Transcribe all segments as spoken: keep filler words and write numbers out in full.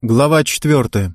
Глава четвертая.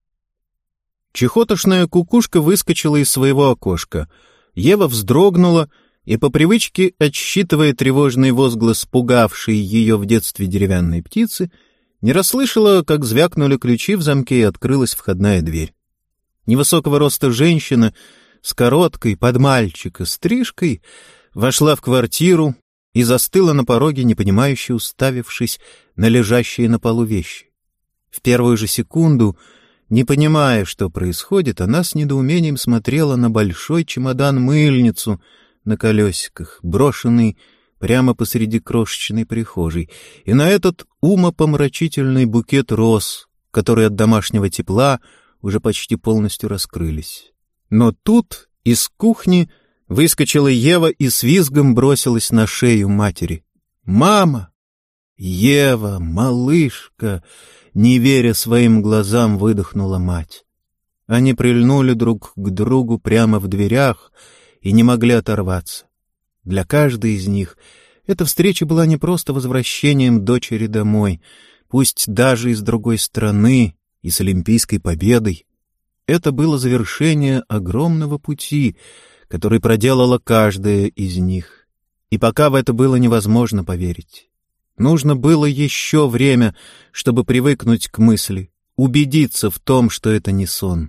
Чехотошная кукушка выскочила из своего окошка. Ева вздрогнула и, по привычке, отсчитывая тревожный возглас, пугавший ее в детстве деревянной птицы, не расслышала, как звякнули ключи в замке и открылась входная дверь. Невысокого роста женщина с короткой под мальчика стрижкой вошла в квартиру и застыла на пороге, непонимающе уставившись на лежащие на полу вещи. В первую же секунду, не понимая, что происходит, она с недоумением смотрела на большой чемодан-мыльницу на колесиках, брошенный прямо посреди крошечной прихожей, и на этот умопомрачительный букет роз, которые от домашнего тепла уже почти полностью раскрылись. Но тут из кухни выскочила Ева и с визгом бросилась на шею матери. «Мама! Ева, малышка!» Не веря своим глазам, выдохнула мать. Они прильнули друг к другу прямо в дверях и не могли оторваться. Для каждой из них эта встреча была не просто возвращением дочери домой, пусть даже из другой страны и с олимпийской победой. Это было завершение огромного пути, который проделала каждая из них. И пока в это было невозможно поверить. Нужно было еще время, чтобы привыкнуть к мысли, убедиться в том, что это не сон.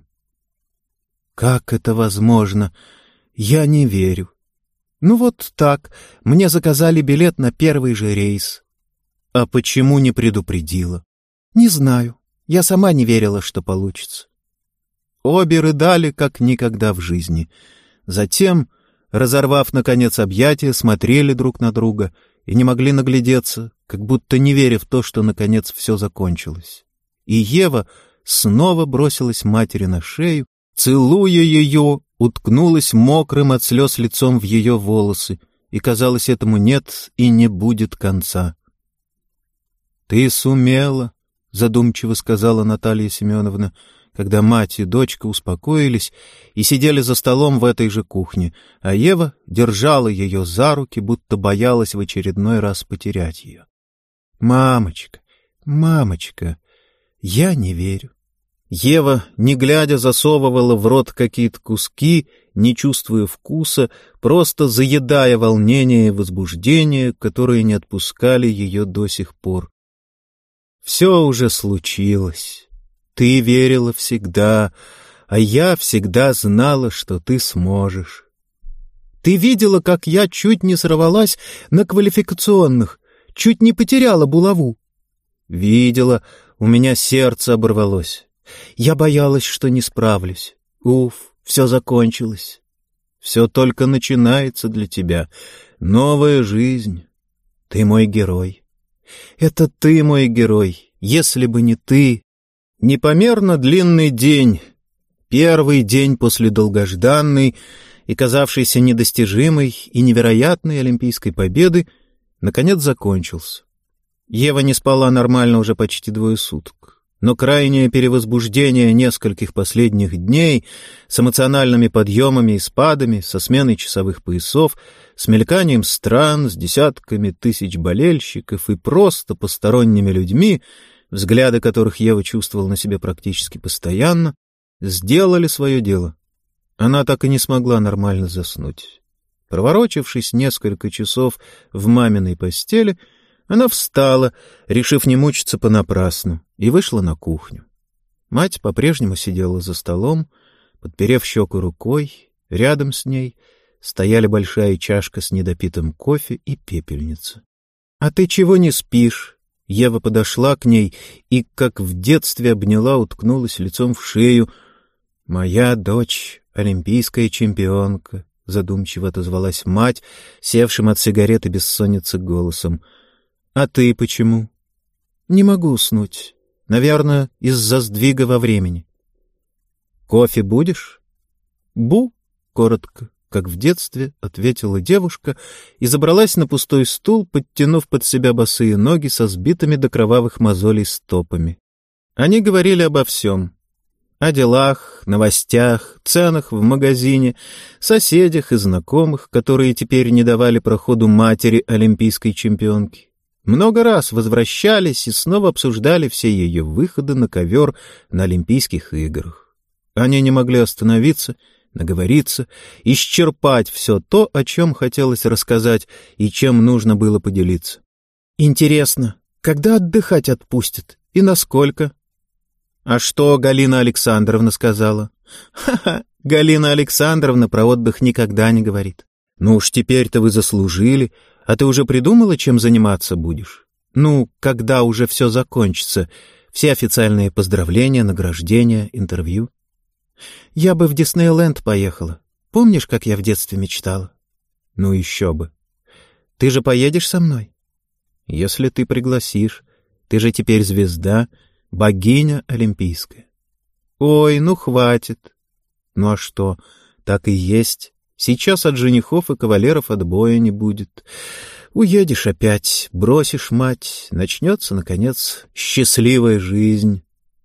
Как это возможно? Я не верю. Ну вот так, мне заказали билет на первый же рейс. А почему не предупредила? Не знаю, я сама не верила, что получится. Обе рыдали, как никогда в жизни. Затем, разорвав, наконец, объятия, смотрели друг на друга и не могли наглядеться, как будто не веря в то, что, наконец, все закончилось. И Ева снова бросилась матери на шею, целуя ее, уткнулась мокрым от слез лицом в ее волосы, и, казалось, этому нет и не будет конца. — Ты сумела, — задумчиво сказала Наталья Семеновна, когда мать и дочка успокоились и сидели за столом в этой же кухне, а Ева держала ее за руки, будто боялась в очередной раз потерять ее. «Мамочка, мамочка, я не верю». Ева, не глядя, засовывала в рот какие-то куски, не чувствуя вкуса, просто заедая волнение и возбуждение, которые не отпускали ее до сих пор. «Все уже случилось. Ты верила всегда, а я всегда знала, что ты сможешь. Ты видела, как я чуть не сорвалась на квалификационных, чуть не потеряла булаву? Видела, у меня сердце оборвалось. Я боялась, что не справлюсь. Уф, все закончилось. Все только начинается для тебя. Новая жизнь. Ты мой герой. Это ты мой герой. Если бы не ты... Непомерно длинный день, первый день после долгожданной и казавшейся недостижимой и невероятной олимпийской победы, наконец закончился. Ева не спала нормально уже почти двое суток, но крайнее перевозбуждение нескольких последних дней с эмоциональными подъемами и спадами, со сменой часовых поясов, с мельканием стран, с десятками тысяч болельщиков и просто посторонними людьми, взгляды которых Ева чувствовала на себе практически постоянно, сделали свое дело. Она так и не смогла нормально заснуть. Проворочившись несколько часов в маминой постели, она встала, решив не мучиться понапрасну, и вышла на кухню. Мать по-прежнему сидела за столом, подперев щеку рукой, рядом с ней стояли большая чашка с недопитым кофе и пепельница. — А ты чего не спишь? Ева подошла к ней и, как в детстве, обняла, уткнулась лицом в шею. «Моя дочь — олимпийская чемпионка», — задумчиво отозвалась мать, севшим от сигареты бессонницы голосом. «А ты почему?» «Не могу уснуть. Наверное, из-за сдвига во времени». «Кофе будешь?» «Бу», — коротко, как в детстве, ответила девушка и забралась на пустой стул, подтянув под себя босые ноги со сбитыми до кровавых мозолей стопами. Они говорили обо всем. О делах, новостях, ценах в магазине, соседях и знакомых, которые теперь не давали проходу матери олимпийской чемпионки. Много раз возвращались и снова обсуждали все ее выходы на ковер на Олимпийских играх. Они не могли остановиться, наговориться, исчерпать все то, о чем хотелось рассказать и чем нужно было поделиться. «Интересно, когда отдыхать отпустят и насколько?» «А что Галина Александровна сказала?» «Ха-ха, Галина Александровна про отдых никогда не говорит». «Ну уж теперь-то вы заслужили. А ты уже придумала, чем заниматься будешь? Ну, когда уже все закончится? Все официальные поздравления, награждения, интервью?» «Я бы в Диснейленд поехала. Помнишь, как я в детстве мечтала?» «Ну еще бы. Ты же поедешь со мной?» «Если ты пригласишь. Ты же теперь звезда, богиня олимпийская». «Ой, ну хватит». «Ну а что, так и есть. Сейчас от женихов и кавалеров отбоя не будет. Уедешь опять, бросишь мать, начнется, наконец, счастливая жизнь».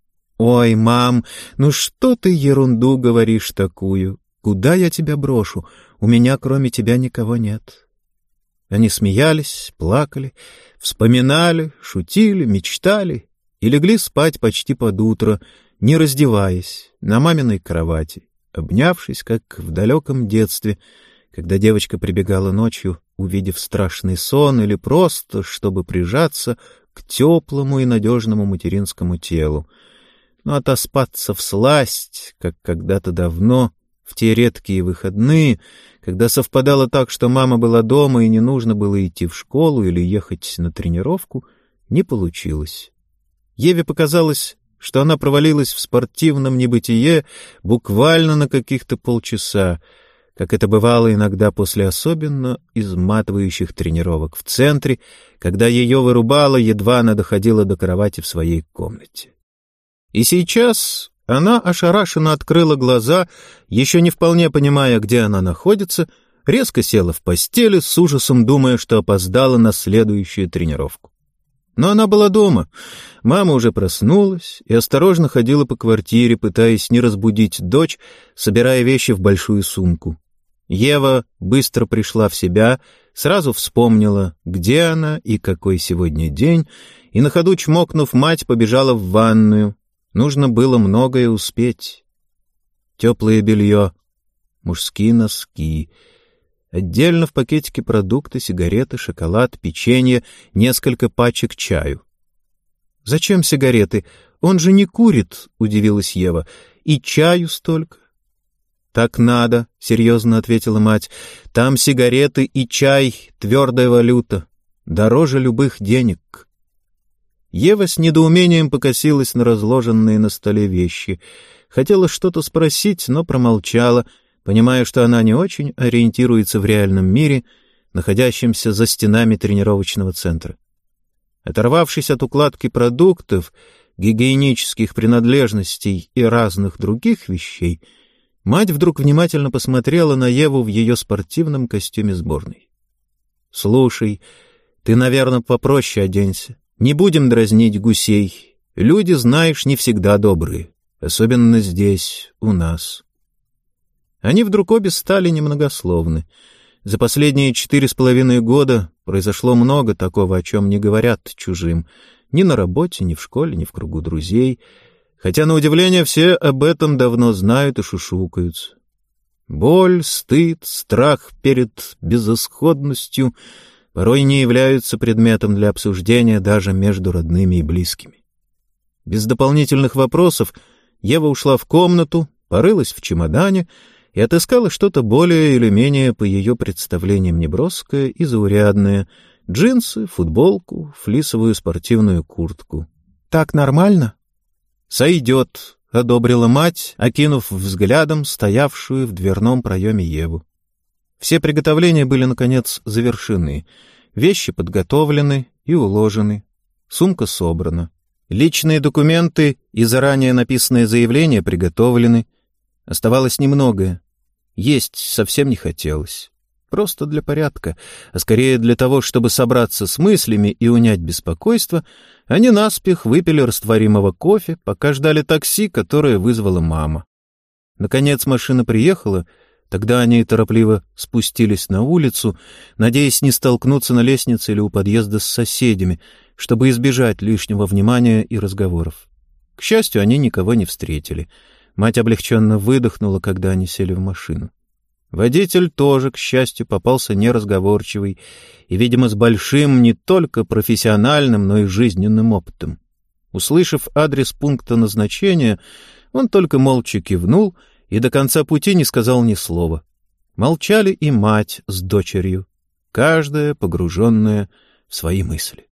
«Ой, мам, ну что ты ерунду говоришь такую? Куда я тебя брошу? У меня кроме тебя никого нет». Они смеялись, плакали, вспоминали, шутили, мечтали и легли спать почти под утро, не раздеваясь, на маминой кровати, обнявшись, как в далеком детстве, когда девочка прибегала ночью, увидев страшный сон, или просто, чтобы прижаться к теплому и надежному материнскому телу. Но отоспаться всласть, как когда-то давно, в те редкие выходные, когда совпадало так, что мама была дома и не нужно было идти в школу или ехать на тренировку, не получилось. Еве показалось, что она провалилась в спортивном небытие буквально на каких-то полчаса, как это бывало иногда после особенно изматывающих тренировок в центре, когда ее вырубало, едва она доходила до кровати в своей комнате. И сейчас она ошарашенно открыла глаза, еще не вполне понимая, где она находится, резко села в постели, с ужасом думая, что опоздала на следующую тренировку. Но она была дома. Мама уже проснулась и осторожно ходила по квартире, пытаясь не разбудить дочь, собирая вещи в большую сумку. Ева быстро пришла в себя, сразу вспомнила, где она и какой сегодня день, и на ходу чмокнув мать, побежала в ванную. Нужно было многое успеть. Теплое белье, мужские носки, отдельно в пакетике продукты, сигареты, шоколад, печенье, несколько пачек чаю. «Зачем сигареты? Он же не курит», — удивилась Ева. «И чаю столько». «Так надо», — серьезно ответила мать. «Там сигареты и чай — твердая валюта, дороже любых денег». Ева с недоумением покосилась на разложенные на столе вещи. Хотела что-то спросить, но промолчала, понимая, что она не очень ориентируется в реальном мире, находящемся за стенами тренировочного центра. Оторвавшись от укладки продуктов, гигиенических принадлежностей и разных других вещей, мать вдруг внимательно посмотрела на Еву в ее спортивном костюме сборной. «Слушай, ты, наверное, попроще оденься. Не будем дразнить гусей. Люди, знаешь, не всегда добрые, особенно здесь, у нас». Они вдруг обе стали немногословны. За последние четыре с половиной года произошло много такого, о чем не говорят чужим, ни на работе, ни в школе, ни в кругу друзей, хотя, на удивление, все об этом давно знают и шушукаются. Боль, стыд, страх перед безысходностью порой не являются предметом для обсуждения даже между родными и близкими. Без дополнительных вопросов Ева ушла в комнату, порылась в чемодане и отыскала что-то более или менее по ее представлениям неброское и заурядное — джинсы, футболку, флисовую спортивную куртку. «Так нормально?» «Сойдет», — одобрила мать, окинув взглядом стоявшую в дверном проеме Еву. Все приготовления были, наконец, завершены. Вещи подготовлены и уложены. Сумка собрана. Личные документы и заранее написанное заявление приготовлены. Оставалось немногое. Есть совсем не хотелось. Просто для порядка, а скорее для того, чтобы собраться с мыслями и унять беспокойство, они наспех выпили растворимого кофе, пока ждали такси, которое вызвала мама. Наконец машина приехала, Тогда они торопливо спустились на улицу, надеясь не столкнуться на лестнице или у подъезда с соседями, чтобы избежать лишнего внимания и разговоров. К счастью, они никого не встретили. Мать облегченно выдохнула, когда они сели в машину. Водитель тоже, к счастью, попался неразговорчивый и, видимо, с большим не только профессиональным, но и жизненным опытом. Услышав адрес пункта назначения, он только молча кивнул и до конца пути не сказал ни слова. Молчали и мать с дочерью, каждая погруженная в свои мысли.